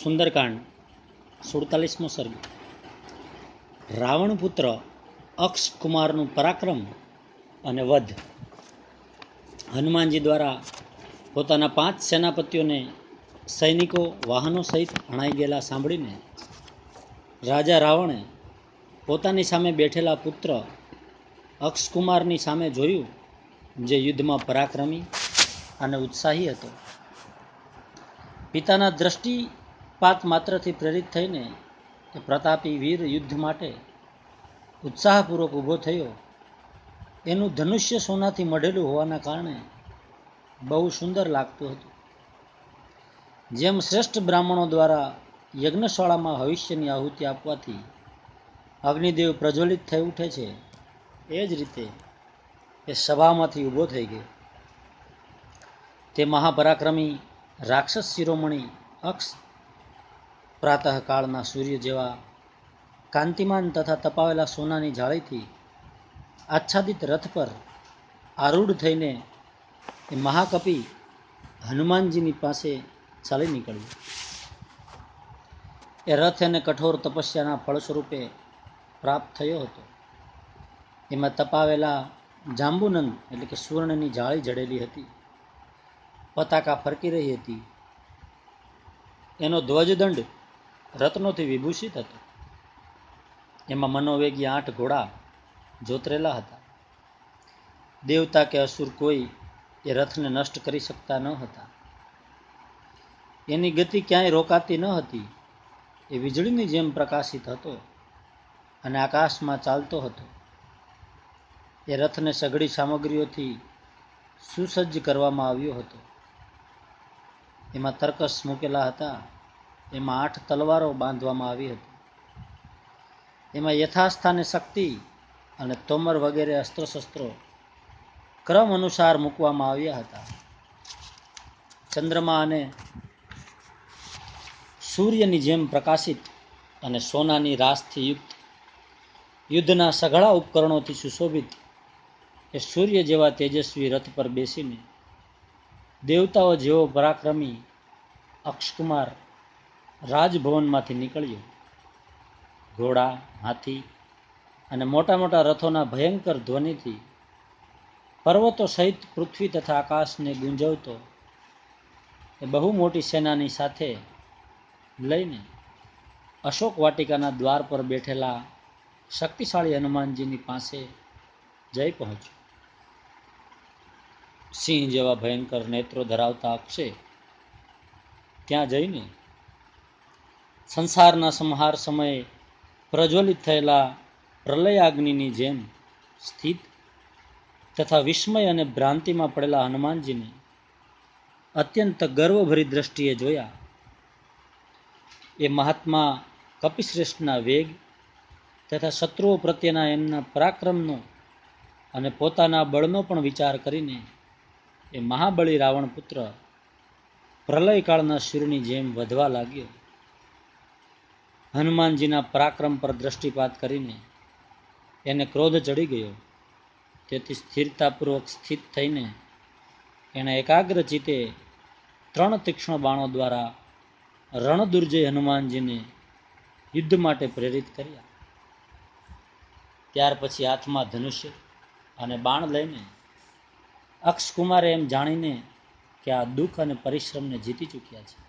સુંદરકાંડ 47મો સર્ગ. રાવણ પુત્ર અક્ષકુમારનું પરાક્રમ અને વધ. હનુમાનજી દ્વારા પોતાના 5 સેનાપતિઓને સૈનિકો વાહનો સહિત અણાઈ ગયેલા સાંભળીને રાજા રાવણે પોતાની સામે બેઠેલા પુત્ર અક્ષકુમારની સામે જોયું, જે યુદ્ધમાં પરાક્રમી અને ઉત્સાહી હતો. પિતાના દ્રષ્ટિપાત માત્રથી પ્રેરિત થઈને તે પ્રતાપી વીર યુદ્ધ માટે ઉત્સાહપૂર્વક ઊભો થયો. એનું ધનુષ્ય સોનાથી મઢેલું હોવાના કારણે બહુ સુંદર લાગતું હતું. જેમ શ્રેષ્ઠ બ્રાહ્મણો દ્વારા યજ્ઞશાળામાં ભવિષ્યની આહુતિ આપવાથી અગ્નિદેવ પ્રજ્વલિત થઈ ઉઠે છે, એ જ રીતે એ સભામાંથી ઊભો થઈ ગયો. તે મહાપરાક્રમી રાક્ષસ શિરોમણી અક્ષ પ્રાતઃકાળના સૂર્ય જેવા કાંતિમાન તથા તપાવેલા સોનાની જાળીથી આચ્છાદિત રથ પર આરૂઢ થઈને એ મહાકપી હનુમાનજીની પાસે ચાલી નીકળ્યું. એ રથ એને કઠોર તપસ્યાના ફળ સ્વરૂપે પ્રાપ્ત થયો હતો. એમાં તપાવેલા જાંબુનંદ એટલે કે સુવર્ણની જાળી જડેલી હતી. પતાકા ફરકી રહી હતી. એનો ધ્વજદંડ રત્નોથી વિભૂષિત હતો. એમાં મનોવેગી 8 ઘોડા જોતરેલા હતા. દેવતા કે અસુર કોઈ એ રથને નષ્ટ કરી શકતા ન હતા. એની ગતિ ક્યાંય રોકાતી ન હતી. એ વીજળીની જેમ પ્રકાશિત હતો અને આકાશમાં ચાલતો હતો. એ રથને સઘળી સામગ્રીઓથી સુસજ્જ કરવામાં આવ્યો હતો. એમાં તર્કસ મૂકેલા હતા. એમાં 8 તલવારો બાંધવામાં આવી હતી. એમાં યથાસ્થાને શક્તિ અને તોમર વગેરે અસ્ત્રશસ્ત્રો ક્રમ અનુસાર મૂકવામાં આવ્યા હતા. ચંદ્રમા અને સૂર્યની જેમ પ્રકાશિત અને સોનાની રાશથી યુક્ત યુદ્ધના સઘળા ઉપકરણોથી સુશોભિત એ સૂર્ય જેવા તેજસ્વી રથ પર બેસીને દેવતાઓ જેવો પરાક્રમી અક્ષકુમાર રાજભવનમાંથી નીકળ્યો. ઘોડા, હાથી અને મોટા મોટા રથોના ભયંકર ધ્વનિથી પર્વતો સહિત પૃથ્વી તથા આકાશને ગુંજવતો એ બહુ મોટી સેનાની સાથે લઈને અશોક વાટિકાના દ્વાર પર બેઠેલા શક્તિશાળી હનુમાનજીની પાસે જઈ પહોંચ્યો. સિંહ જેવા ભયંકર નેત્રો ધરાવતા અક્ષે ત્યાં જઈને સંસારના સંહાર સમયે પ્રજ્વલિત થયેલા પ્રલયાગ્નિની જેમ સ્થિત તથા વિસ્મય અને ભ્રાંતિમાં પડેલા હનુમાનજીને અત્યંત ગર્વભરી દ્રષ્ટિએ જોયા. એ મહાત્મા કપિશ્રેષ્ઠના વેગ તથા શત્રુઓ પ્રત્યેના એમના પરાક્રમનો અને પોતાના બળનો પણ વિચાર કરીને એ મહાબળી રાવણ પુત્ર પ્રલયકાળના સૂર્યની જેમ વધવા લાગ્યો. હનુમાનજીના પરાક્રમ પર દ્રષ્ટિપાત કરીને એને ક્રોધ ચડી ગયો. તેથી સ્થિરતાપૂર્વક સ્થિત થઈને એણે એકાગ્ર ચિત્તે 3 તીક્ષ્ણ બાણો દ્વારા રણદુર્જય હનુમાનજીને યુદ્ધ માટે પ્રેરિત કર્યા. ત્યાર પછી હાથમાં ધનુષ્ય અને બાણ લઈને અક્ષકુમારે એમ જાણીને કે આ દુઃખ અને પરિશ્રમને જીતી ચૂક્યા છે,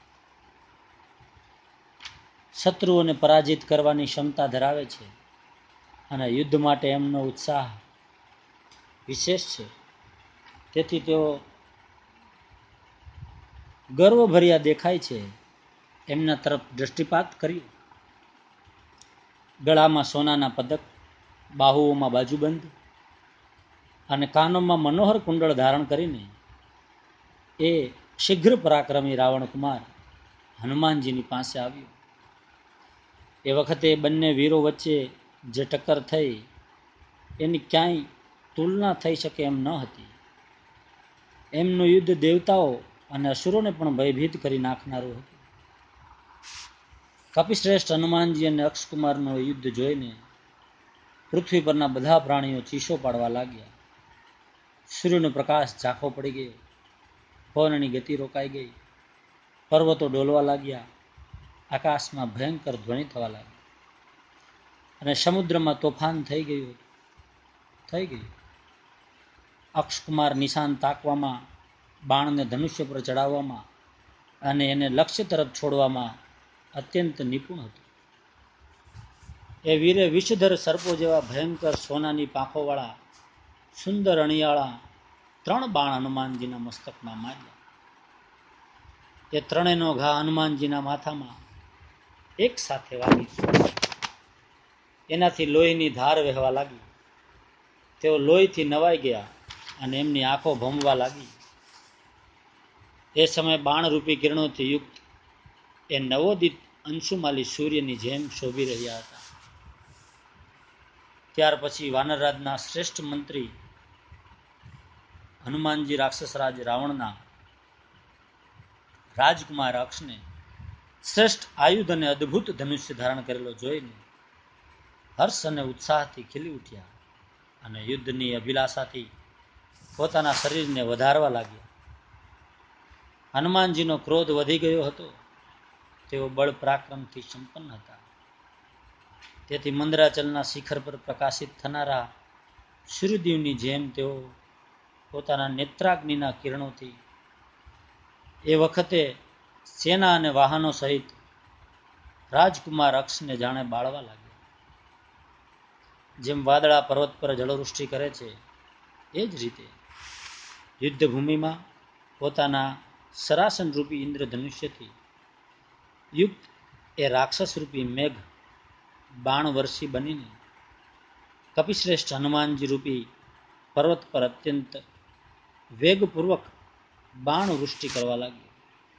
શત્રુઓને પરાજિત કરવાની ક્ષમતા ધરાવે છે અને યુદ્ધ માટે એમનો ઉત્સાહ વિશેષ છે, તેથી તેઓ ગર્વભર્યા દેખાય છે, એમના તરફ દ્રષ્ટિપાત કર્યું. ગળામાં સોનાના પદક, બાહુઓમાં બાજુબંધ અને કાનોમાં મનોહર કુંડળ ધારણ કરીને એ શીઘ્ર પરાક્રમી રાવણકુમાર હનુમાનજીની પાસે આવ્યો. એ વખતે બંને વીરો વચ્ચે જે ટક્કર થઈ એની ક્યાંય તુલના થઈ શકે એમ ન હતી. એમનું યુદ્ધ દેવતાઓ અને અસુરોને પણ ભયભીત કરી નાખનારું હતું. કપિશ્રેષ્ઠ હનુમાનજી અને અક્ષકુમારનું યુદ્ધ જોઈને પૃથ્વી પરના બધા પ્રાણીઓ ચીસો પાડવા લાગ્યા. સૂર્યનો પ્રકાશ ઝાંખો પડી ગયો. પવનની ગતિ રોકાઈ ગઈ. પર્વતો ડોલવા લાગ્યા. આકાશમાં ભયંકર ધ્વનિ થવા લાગી અને સમુદ્રમાં તોફાન થઈ ગયું. અક્ષકુમાર નિશાન તાકવામાં, બાણને ધનુષ્ય પર ચડાવવામાં અને એને લક્ષ્ય તરફ છોડવામાં અત્યંત નિપુણ હતો. એ વીરે વિષધર સર્પો જેવા ભયંકર સોનાની પાંખોવાળા સુંદર અણિયાળા 3 બાણ હનુમાનજીના મસ્તકમાં માર્યા. એ ત્રણેયનો ઘા હનુમાનજીના માથામાં એક સાથે વાગી. એનાથી લોહીની ધાર વહેવા લાગી. તેઓ લોહીથી નવાઈ ગયા અને એમની આંખો ભમવા લાગી. એ સમયે બાણરૂપી કિરણોથી યુક્ત એ નવોદિત અંશુમાલી સૂર્યની જેમ શોભી રહ્યા હતા. ત્યાર પછી વાનરરાજના શ્રેષ્ઠ મંત્રી હનુમાનજી રાક્ષસરાજ રાવણના રાજકુમાર અક્ષને શ્રેષ્ઠ આયુધ અને અદ્ભુત ધનુષ્ય ધારણ કરેલો જોઈને હર્ષ અને ઉત્સાહથી ખીલી ઉઠ્યા અને યુદ્ધની અભિલાષાથી પોતાના શરીરને વધારવા લાગ્યા. હનુમાનજીનો ક્રોધ વધી ગયો હતો. તેઓ બળ પરાક્રમથી સંપન્ન હતા. તેથી મંદરાચલના શિખર પર પ્રકાશિત થનારા સૂર્યદેવની જેમ તેઓ પોતાના નેત્રાગ્નિના કિરણોથી એ વખતે સેના અને વાહનો સહિત રાજકુમાર અક્ષને જાણે બાળવા લાગ્યા. જેમ વાદળા પર્વત પર જળવૃષ્ટિ કરે છે એ જ રીતે યુદ્ધભૂમિમાં પોતાના સરાસન રૂપી ઇન્દ્રધનુષ્યથી યુક્ત એ રાક્ષસ રૂપી મેઘ બાણવર્ષી બનીને કપિશ્રેષ્ઠ હનુમાનજી રૂપી પર્વત પર અત્યંત વેગપૂર્વક બાણવૃષ્ટિ કરવા લાગ્યો.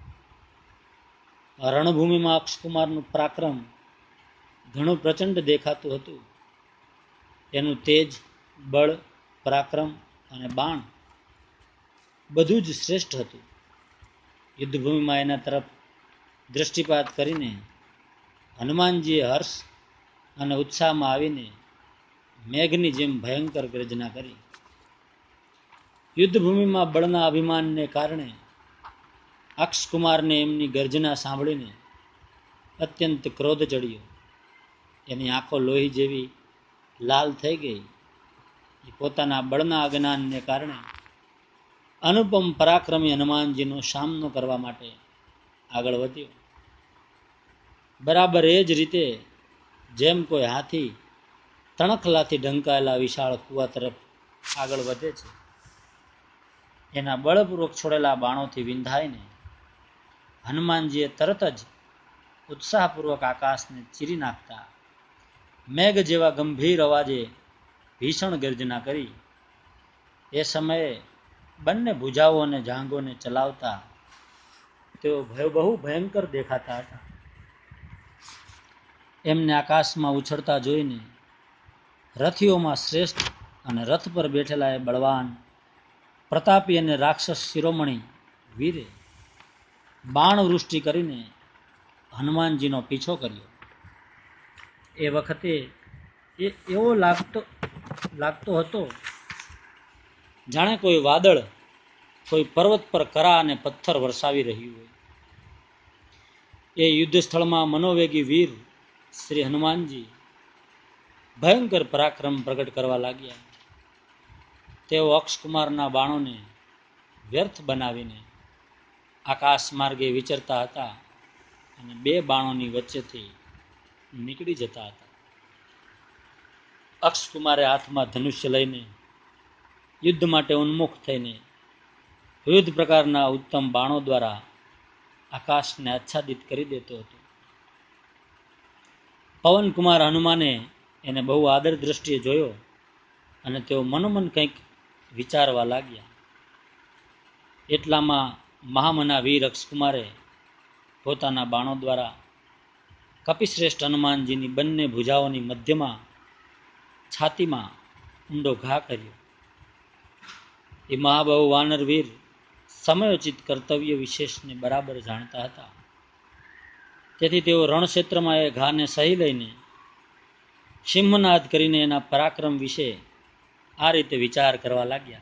રણભૂમિમાં અક્ષકુમારનું પરાક્રમ ઘણું પ્રચંડ દેખાતું હતું. એનું તેજ, બળ, પરાક્રમ અને બાણ બધું જ શ્રેષ્ઠ હતું. યુદ્ધભૂમિમાં એના તરફ દૃષ્ટિપાત કરીને હનુમાનજીએ હર્ષ અને ઉત્સાહમાં આવીને મેઘની જેમ ભયંકર ગર્જના કરી. યુદ્ધભૂમિમાં બળના અભિમાનને કારણે અક્ષકુમારને એમની ગર્જના સાંભળીને અત્યંત ક્રોધ ચડ્યો. એની આંખો લોહી જેવી લાલ થઈ ગઈ. એ પોતાના બળના અજ્ઞાનને કારણે અનુપમ પરાક્રમી હનુમાનજીનો સામનો કરવા માટે આગળ વધ્યો. બરાબર એ જ રીતે જેમ કોઈ હાથી તણખલાથી ઢંકાયેલા વિશાળ કૂવા તરફ આગળ વધે છે, એના બળપૂર્વક છોડેલા બાણોથી વિંધાઈને હનુમાનજીએ તરત જ ઉત્સાહપૂર્વક આકાશને ચીરી નાખતા મેઘ જેવા ગંભીર અવાજે ભીષણ ગર્જના કરી. એ સમયે બંને ભુજાઓ અને જાંઘોને ચલાવતા તેઓ બહુ ભયંકર દેખાતા હતા. એમને આકાશમાં ઉછળતા જોઈને રથીઓમાં શ્રેષ્ઠ અને રથ પર બેઠેલા એ બળવાન, પ્રતાપી અને રાક્ષસ શિરોમણી વીરે બાણવૃષ્ટિ કરીને હનુમાનજીનો પીછો કર્યો. એ વખતે એ એવો લાગતો હતો જાણે કોઈ વાદળ કોઈ પર્વત પર કરા અને પથ્થર વરસાવી રહ્યું હોય. એ યુદ્ધ સ્થળમાં મનોવેગી વીર શ્રી હનુમાનજી ભયંકર પરાક્રમ પ્રગટ કરવા લાગ્યા. તેઓ અક્ષકુમારના બાણોને વ્યર્થ બનાવીને આકાશ માર્ગે વિચરતા હતા અને 2 બાણોની વચ્ચેથી નીકળી જતા હતા. અક્ષકુમારે હાથમાં ધનુષ્ય લઈને યુદ્ધ માટે ઉન્મુખ થઈને વિવિધ પ્રકારના ઉત્તમ બાણો દ્વારા આકાશને આચ્છાદિત કરી દેતો હતો. પવનકુમાર હનુમાને એને બહુ આદર દ્રષ્ટિએ જોયો અને તેઓ મનોમન કંઈક વિચારવા લાગ્યા. એટલામાં મહામના વીર અક્ષકુમારે પોતાના બાણો દ્વારા કપિશ્રેષ્ઠ હનુમાનજીની બંને ભુજાઓની મધ્યમાં છાતીમાં ઊંડો ઘા કર્યો. એ મહાબહુ વાનરવીર સમયોચિત કર્તવ્ય વિશેષને બરાબર જાણતા હતા. તેથી તેઓ રણક્ષેત્રમાં એ ઘાને સહી લઈને સિંહનાદ કરીને એના પરાક્રમ વિશે આ રીતે વિચાર કરવા લાગ્યા.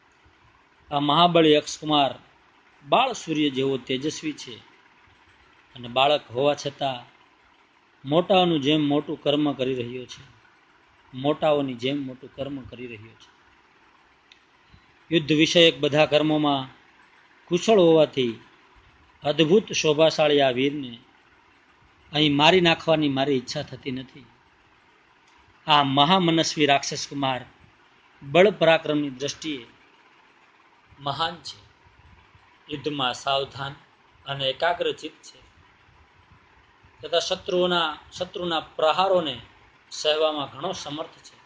આ મહાબળી અક્ષકુમાર બાળ સૂર્ય જેવો તેજસ્વી છે. અને બાળક હોવા છતાં મોટાઓનું જેમ મોટું કર્મ કરી રહ્યો છે, મોટાઓની જેમ મોટું કર્મ કરી રહ્યો છે. યુદ્ધ વિષયક બધા કર્મોમાં કુશળ હોવાથી અદ્ભુત શોભાશાળી આ વીરને અહીં મારી નાખવાની મારી ઈચ્છા થતી નથી. આ મહામનસ્વી રાક્ષસ કુમાર બળ પરાક્રમની દ્રષ્ટિએ મહાન છે, યુદ્ધમાં સાવધાન અને એકાગ્રચિત્ત છે, તથા શત્રુના પ્રહારોને સહેવામાં ઘણો સમર્થ છે.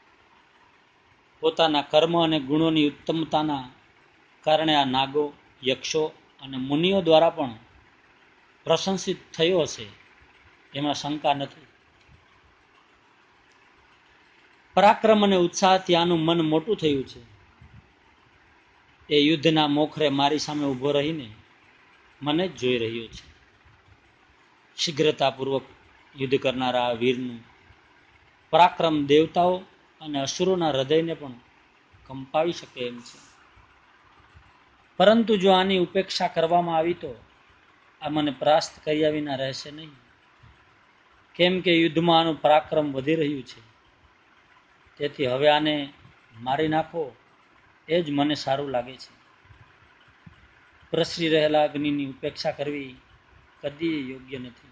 પોતાના કર્મ અને ગુણોની ઉત્તમતાના કારણે આ નાગો, યક્ષો અને મુનિઓ દ્વારા પણ પ્રશંસિત થયો હશે, એમાં શંકા નથી. પરાક્રમ અને ઉત્સાહથી આનું મન મોટું થયું છે. એ યુદ્ધના મોખરે મારી સામે ઊભો રહીને મને જ જોઈ રહ્યો છે. શીઘ્રતાપૂર્વક યુદ્ધ કરનારા આ વીરનું પરાક્રમ દેવતાઓ અને અસુરોના હૃદયને પણ કંપાવી શકે એમ છે. પરંતુ જો આની ઉપેક્ષા કરવામાં આવી તો આ મને પરાસ્ત કર્યા વિના રહેશે નહીં, કેમ કે યુદ્ધમાં આનું પરાક્રમ વધી રહ્યું છે. તેથી હવે આને મારી નાખો એ જ મને સારું લાગે છે. પ્રસરી રહેલા અગ્નિની ઉપેક્ષા કરવી કદી યોગ્ય નથી.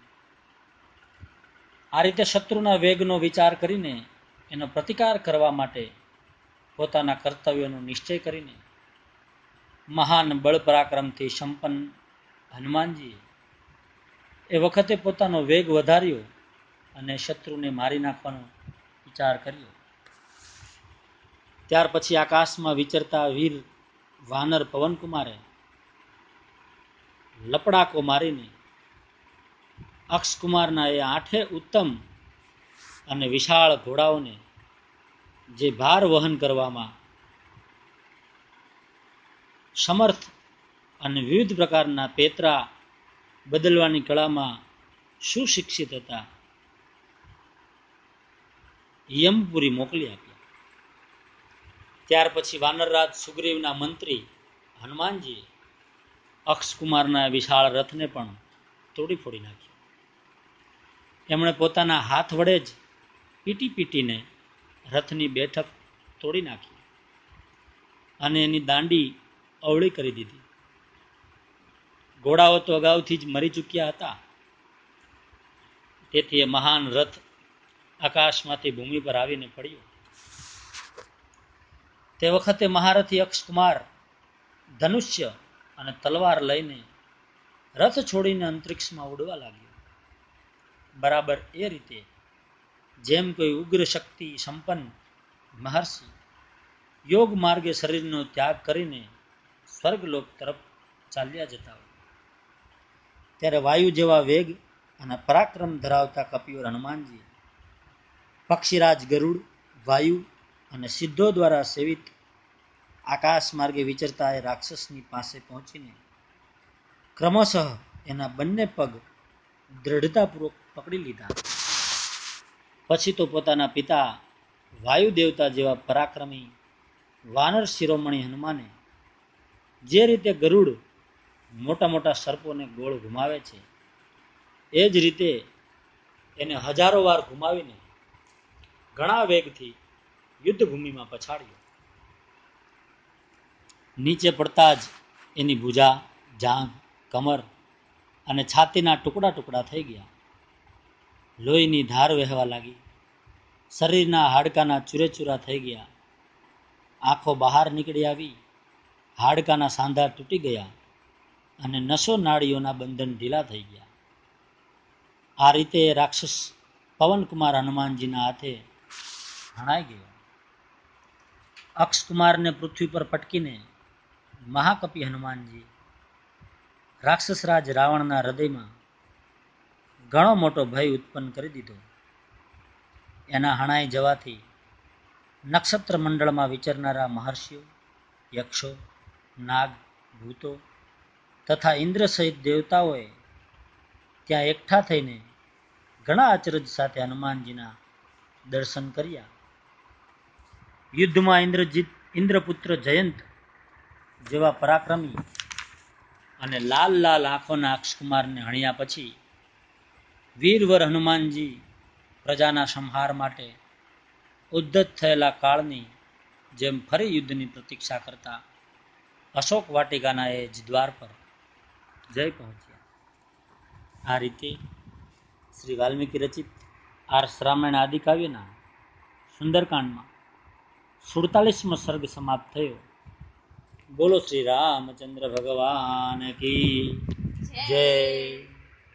આ રીતે શત્રુના વેગનો વિચાર કરીને એનો પ્રતિકાર કરવા માટે પોતાના કર્તવ્યનો નિશ્ચય કરીને મહાન બળ પરાક્રમથી સંપન્ન હનુમાનજીએ એ વખતે પોતાનો વેગ વધાર્યો અને શત્રુને મારી નાખવાનો વિચાર કર્યો. ત્યાર પછી આકાશમાં વિચરતા વીર વાનર પવનકુમારે લપડાકો મારીને અક્ષકુમારના એ 8 ઉત્તમ અને વિશાળ ઘોડાઓને, જે ભાર વહન કરવામાં સમર્થ અને વિવિધ પ્રકારના પેતરા બદલવાની કળામાં સુશિક્ષિત હતા, યમપુરી મોકલી આપ્યા. ત્યાર પછી વાનરરાજ સુગ્રીવના મંત્રી હનુમાનજીએ અક્ષકુમારના વિશાળ રથને પણ તોડી ફોડી નાખ્યો. એમણે પોતાના હાથ વડે જ પીટીને રથની બેઠક તોડી નાખી અને એની દાંડી અવળી કરી દીધી. ઘોડાઓ તો અગાઉથી જ મરી ચૂક્યા હતા, તેથી એ મહાન રથ આકાશમાંથી ભૂમિ પર આવીને પડ્યો. તે વખતે મહારથી અક્ષકુમાર ધનુષ્ય અને તલવાર લઈને રથ છોડીને અંતરિક્ષમાં ઉડવા લાગ્યો. બરાબર એ રીતે જેમ કોઈ ઉગ્ર શક્તિ સંપન્ન મહર્ષિ યોગ માર્ગે શરીરનો ત્યાગ કરીને સ્વર્ગલોક તરફ ચાલ્યા જતા હોય, ત્યારે વાયુ જેવા વેગ અને પરાક્રમ ધરાવતા કપિયોર હનુમાનજી પક્ષીરાજ ગરુડ, વાયુ અને સિદ્ધો દ્વારા સેવિત આકાશ માર્ગે વિચરતા એ રાક્ષસની પાસે પહોંચીને ક્રમશઃ એના બંને પગ દ્રઢતાપૂર્વક પકડી લીધા. પછી તો પોતાના પિતા વાયુ દેવતા જેવા પરાક્રમી વાનર શિરોમણી હનુમાને જે રીતે ગરુડ મોટા મોટા સર્પોને ગોળ ઘુમાવે છે, એ જ રીતે એને હજારો વાર ઘુમાવીને ઘણા વેગથી યુદ્ધભૂમિમાં પછાડ્યો. નીચે પડતા જ એની ભુજા, જાંઘ, કમર અને છાતીના ટુકડા ટુકડા થઈ ગયા. લોહીની ધાર વહેવા લાગી. શરીરના હાડકાના ચૂરેચૂરા થઈ ગયા. આંખો બહાર નીકળી આવી. હાડકાના સાંધા તૂટી ગયા અને નસો નાડીઓના બંધન ઢીલા થઈ ગયા. આ રીતે રાક્ષસ પવનકુમાર હનુમાનજીના હાથે હણાઈ ગયો. અક્ષકુમારને પૃથ્વી પર પટકીને મહાકપિ હનુમાનજી રાક્ષસરાજ રાવણના હૃદયમાં ઘણો મોટો ભય ઉત્પન્ન કરી દીધો. એના હણાઈ જવાથી નક્ષત્ર મંડળમાં વિચરનારા મહર્ષિઓ, યક્ષો, નાગ, ભૂતો તથા ઇન્દ્ર સહિત દેવતાઓએ ત્યાં એકઠા થઈને ઘણા અચરજ સાથે હનુમાનજીના દર્શન કર્યા. યુદ્ધમાં ઇન્દ્રપુત્ર જયંત જેવા પરાક્રમી અને લાલ લાલ આંખોના અક્ષકુમારને હણ્યા પછી વીરવર હનુમાનજી પ્રજાના સંહાર માટે ઉદ્ધત થયેલા કાળની જેમ ફરી યુદ્ધની પ્રતીક્ષા કરતા અશોક વાટિકાના એ જ દ્વાર પર જઈ પહોંચ્યા. આ રીતે શ્રી વાલ્મીકી રચિત આર્ષ રામાયણ આદિકાવ્યના સુંદરકાંડમાં 47મો સર્ગ સમાપ્ત થયો. બોલો શ્રી રામચંદ્ર ભગવાન કી જય.